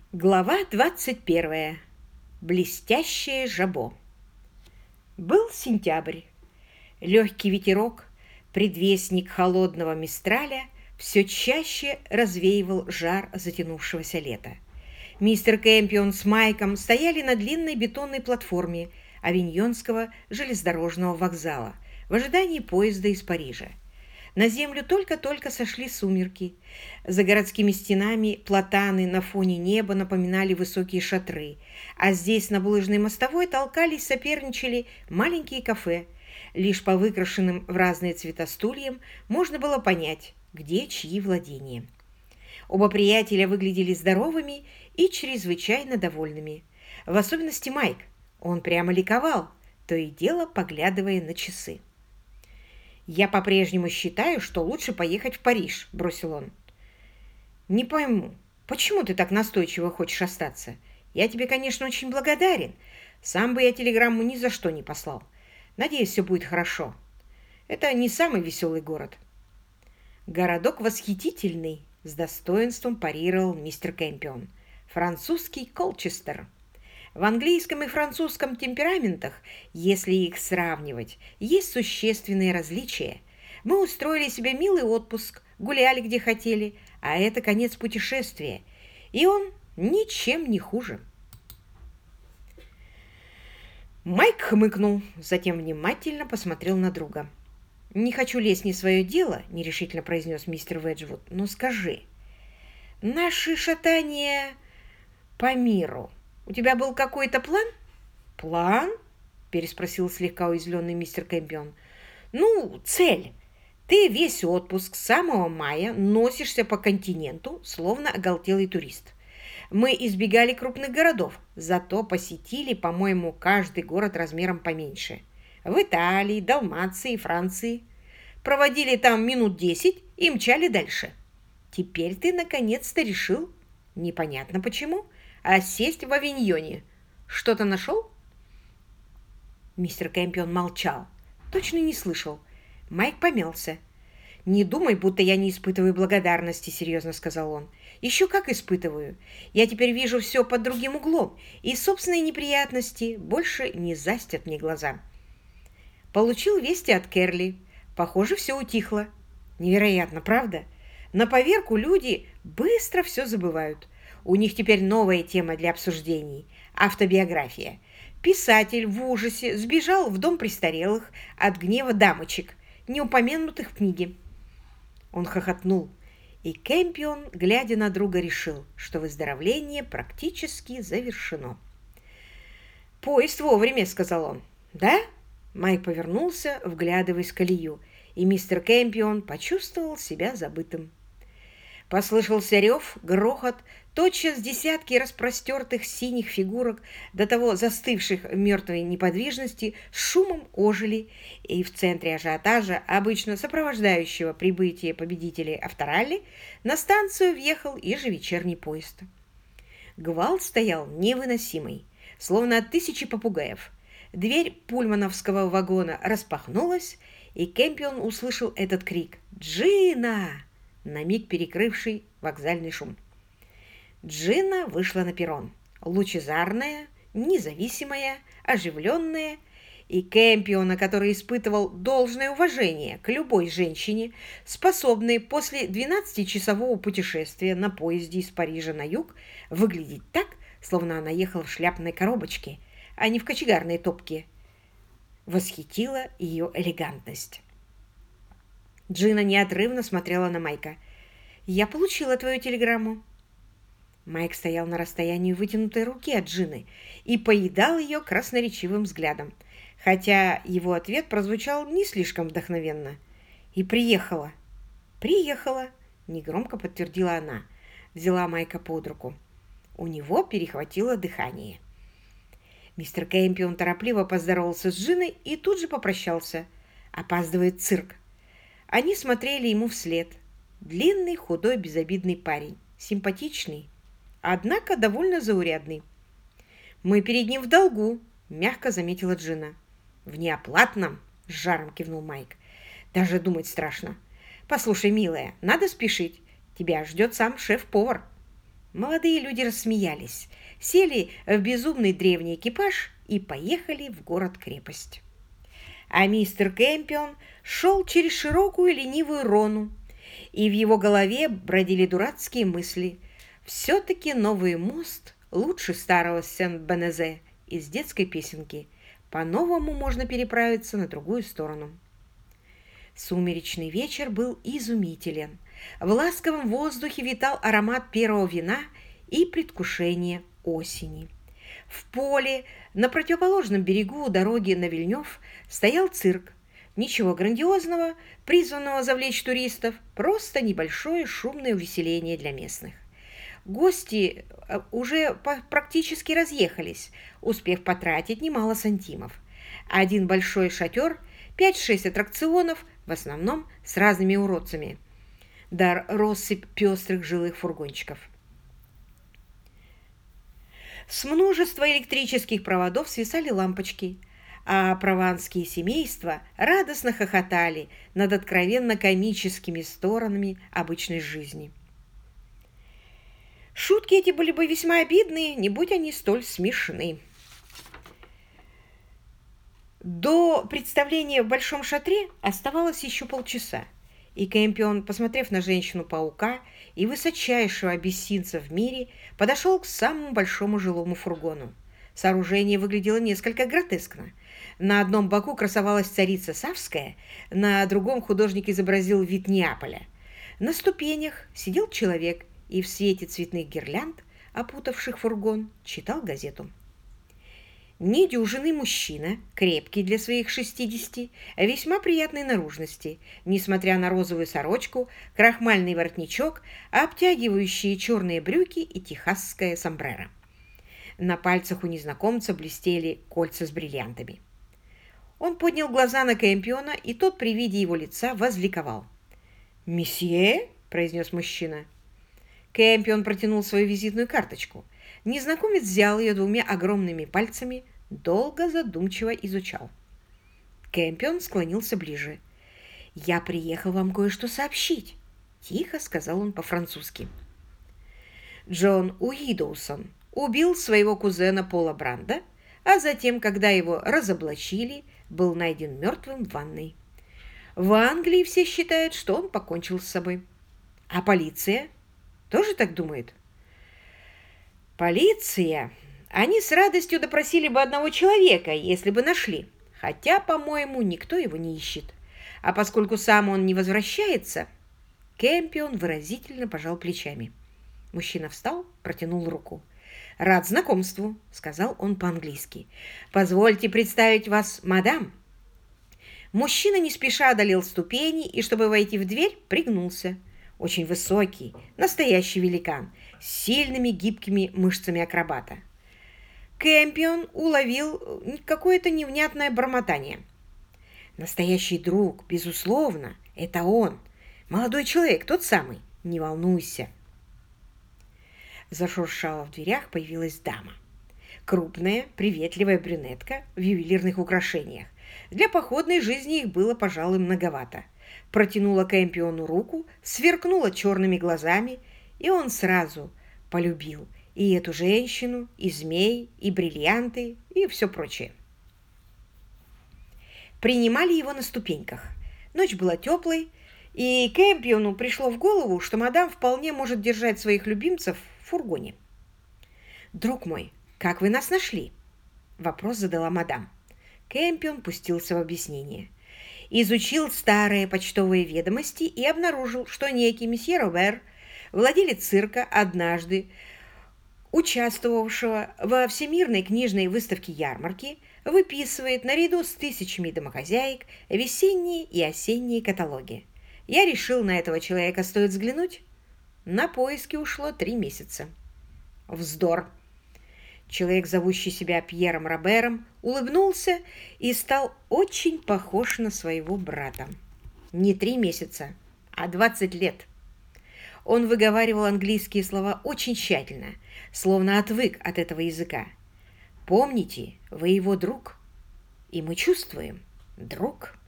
Глава 21. Блестящее жабо. Был сентябрь. Легкий ветерок, предвестник холодного мистраля, все чаще развеивал жар затянувшегося лета. Мистер Кэмпион с Майком стояли на длинной бетонной платформе Авиньонского железнодорожного вокзала в ожидании поезда из Парижа. На землю только-только сошли сумерки. За городскими стенами платаны на фоне неба напоминали высокие шатры, а здесь на булыжной мостовой толкались, соперничали маленькие кафе. Лишь по выкрашенным в разные цвета стульям можно было понять, где чьи владения. Оба приятеля выглядели здоровыми и чрезвычайно довольными. В особенности Майк. Он прямо ликовал, то и дело поглядывая на часы. «Я по-прежнему считаю, что лучше поехать в Париж», — бросил он. «Не пойму, почему ты так настойчиво хочешь остаться? Я тебе, конечно, очень благодарен. Сам бы я телеграмму ни за что не послал. Надеюсь, все будет хорошо. Это не самый веселый город». «Городок восхитительный», — с достоинством парировал мистер Кэмпион. «Французский Колчестер». В английском и французском темпераментах, если их сравнивать, есть существенные различия. Мы устроили себе милый отпуск, гуляли где хотели, а это конец путешествия, и он ничем не хуже. Майк хмыкнул, затем внимательно посмотрел на друга. «Не хочу лезть не в свое дело», — нерешительно произнес мистер Веджвуд, — «но скажи, наши шатания по миру... У тебя был какой-то план?» «План?» – переспросил слегка уязвленный мистер Кэмпион. «Ну, цель. Ты весь отпуск с самого мая носишься по континенту, словно оголтелый турист. Мы избегали крупных городов, зато посетили, по-моему, каждый город размером поменьше. В Италии, Далмации, Франции. Проводили там минут 10 и мчали дальше. Теперь ты наконец-то решил, непонятно почему, сесть в Авиньоне. Что-то нашел?» Мистер Кэмпион молчал, точно не слышал. Майк помялся. «Не думай, будто я не испытываю благодарности», — серьезно сказал он. «Еще как испытываю. Я теперь вижу все под другим углом, и собственные неприятности больше не застят мне глаза. Получил вести от Керли. Похоже, все утихло. Невероятно, правда? На поверку люди быстро все забывают. У них теперь новая тема для обсуждений – автобиография. Писатель в ужасе сбежал в дом престарелых от гнева дамочек, не упомянутых в книге». Он хохотнул, и Кэмпион, глядя на друга, решил, что выздоровление практически завершено. «Поезд вовремя», – сказал он. «Да?» – Майк повернулся, вглядываясь в колею, и мистер Кэмпион почувствовал себя забытым. Послышался рев, грохот, тотчас десятки распростертых синих фигурок, до того застывших в мертвой неподвижности, с шумом ожили, и в центре ажиотажа, обычно сопровождающего прибытие победителей авторалли, на станцию въехал ежевечерний поезд. Гвалт стоял невыносимый, словно от тысячи попугаев. Дверь пульмановского вагона распахнулась, и Кэмпион услышал этот крик «Джина!», на миг перекрывший вокзальный шум. Джина вышла на перрон, лучезарная, независимая, оживленная, и Кэмпиона, который испытывал должное уважение к любой женщине, способной после 12-часового путешествия на поезде из Парижа на юг выглядеть так, словно она ехала в шляпной коробочке, а не в кочегарной топке, восхитила ее элегантность. Джина неотрывно смотрела на Майка. «Я получила твою телеграмму». Майк стоял на расстоянии вытянутой руки от Джины и поедал ее красноречивым взглядом, хотя его ответ прозвучал не слишком вдохновенно. «И приехала». «Приехала», — негромко подтвердила она, взяла Майка под руку. У него перехватило дыхание. Мистер Кэмпион торопливо поздоровался с Джиной и тут же попрощался. Опаздывает цирк. Они смотрели ему вслед. Длинный, худой, безобидный парень. Симпатичный, однако довольно заурядный. «Мы перед ним в долгу», — мягко заметила Джина. «В неоплатном», — с жаром кивнул Майк. «Даже думать страшно. Послушай, милая, надо спешить. Тебя ждет сам шеф-повар». Молодые люди рассмеялись, сели в безумный древний экипаж и поехали в город-крепость. А мистер Кэмпион шел через широкую ленивую Рону, и в его голове бродили дурацкие мысли. Все-таки новый мост лучше старого Сен-Бенезе из детской песенки. По-новому можно переправиться на другую сторону. Сумеречный вечер был изумителен. В ласковом воздухе витал аромат первого вина и предвкушение осени. В поле на противоположном берегу дороги на Вильнёв стоял цирк. Ничего грандиозного, призванного завлечь туристов, просто небольшое шумное увеселение для местных. Гости уже практически разъехались, успев потратить немало сантимов. Один большой шатер, 5-6 аттракционов, в основном с разными уродцами. Да россыпь пестрых жилых фургончиков. С множества электрических проводов свисали лампочки, а прованские семейства радостно хохотали над откровенно комическими сторонами обычной жизни. Шутки эти были бы весьма обидны, не будь они столь смешны. До представления в Большом шатре оставалось еще полчаса, и Кэмпион, посмотрев на женщину-паука и высочайшего абиссинца в мире, подошел к самому большому жилому фургону. Сооружение выглядело несколько гротескно. На одном боку красовалась царица Савская, на другом художник изобразил вид Неаполя. На ступенях сидел человек и в свете цветных гирлянд, опутавших фургон, читал газету. Недюжинный мужчина, крепкий для своих 60, весьма приятной наружности, несмотря на розовую сорочку, крахмальный воротничок, обтягивающие черные брюки и техасское сомбреро. На пальцах у незнакомца блестели кольца с бриллиантами. Он поднял глаза на Кэмпиона, и тот при виде его лица возликовал. «Месье?» – произнес мужчина. Кэмпион протянул свою визитную карточку. Незнакомец взял ее двумя огромными пальцами, долго задумчиво изучал. Кэмпион склонился ближе. «Я приехал вам кое-что сообщить», — тихо сказал он по-французски. Джон Уидоусон убил своего кузена Пола Бранда, а затем, когда его разоблачили, был найден мертвым в ванной. В Англии все считают, что он покончил с собой. А полиция тоже так думает? Полиция? Они с радостью допросили бы одного человека, если бы нашли. Хотя, по-моему, никто его не ищет. А поскольку сам он не возвращается, Кэмпион выразительно пожал плечами. Мужчина встал, протянул руку. «Рад знакомству», — сказал он по-английски. «Позвольте представить вас, мадам». Мужчина не спеша одолел ступени и, чтобы войти в дверь, пригнулся. Очень высокий, настоящий великан, с сильными гибкими мышцами акробата. Кэмпион уловил какое-то невнятное бормотание. «Настоящий друг, безусловно, это он. Молодой человек, тот самый. Не волнуйся». Зашуршала в дверях, появилась дама. Крупная, приветливая брюнетка в ювелирных украшениях. Для походной жизни их было, пожалуй, многовато. Протянула Кэмпиону руку, сверкнула черными глазами, и он сразу полюбил и эту женщину, и змей, и бриллианты, и все прочее. Принимали его на ступеньках. Ночь была теплой, и Кэмпиону пришло в голову, что мадам вполне может держать своих любимцев в фургоне. «Друг мой, как вы нас нашли?» Вопрос задала мадам. Кэмпион пустился в объяснение. Изучил старые почтовые ведомости и обнаружил, что некий месье Робер, владелец цирка, однажды участвовавшего во Всемирной книжной выставке ярмарки, выписывает наряду с тысячами домохозяек весенние и осенние каталоги. Я решил, на этого человека стоит взглянуть. На поиски ушло 3 месяца. Вздор! Человек, зовущий себя Пьером Робером, улыбнулся и стал очень похож на своего брата. Не 3 месяца, а 20 лет. Он выговаривал английские слова очень тщательно, словно отвык от этого языка. «Помните, вы его друг, и мы чувствуем, друг».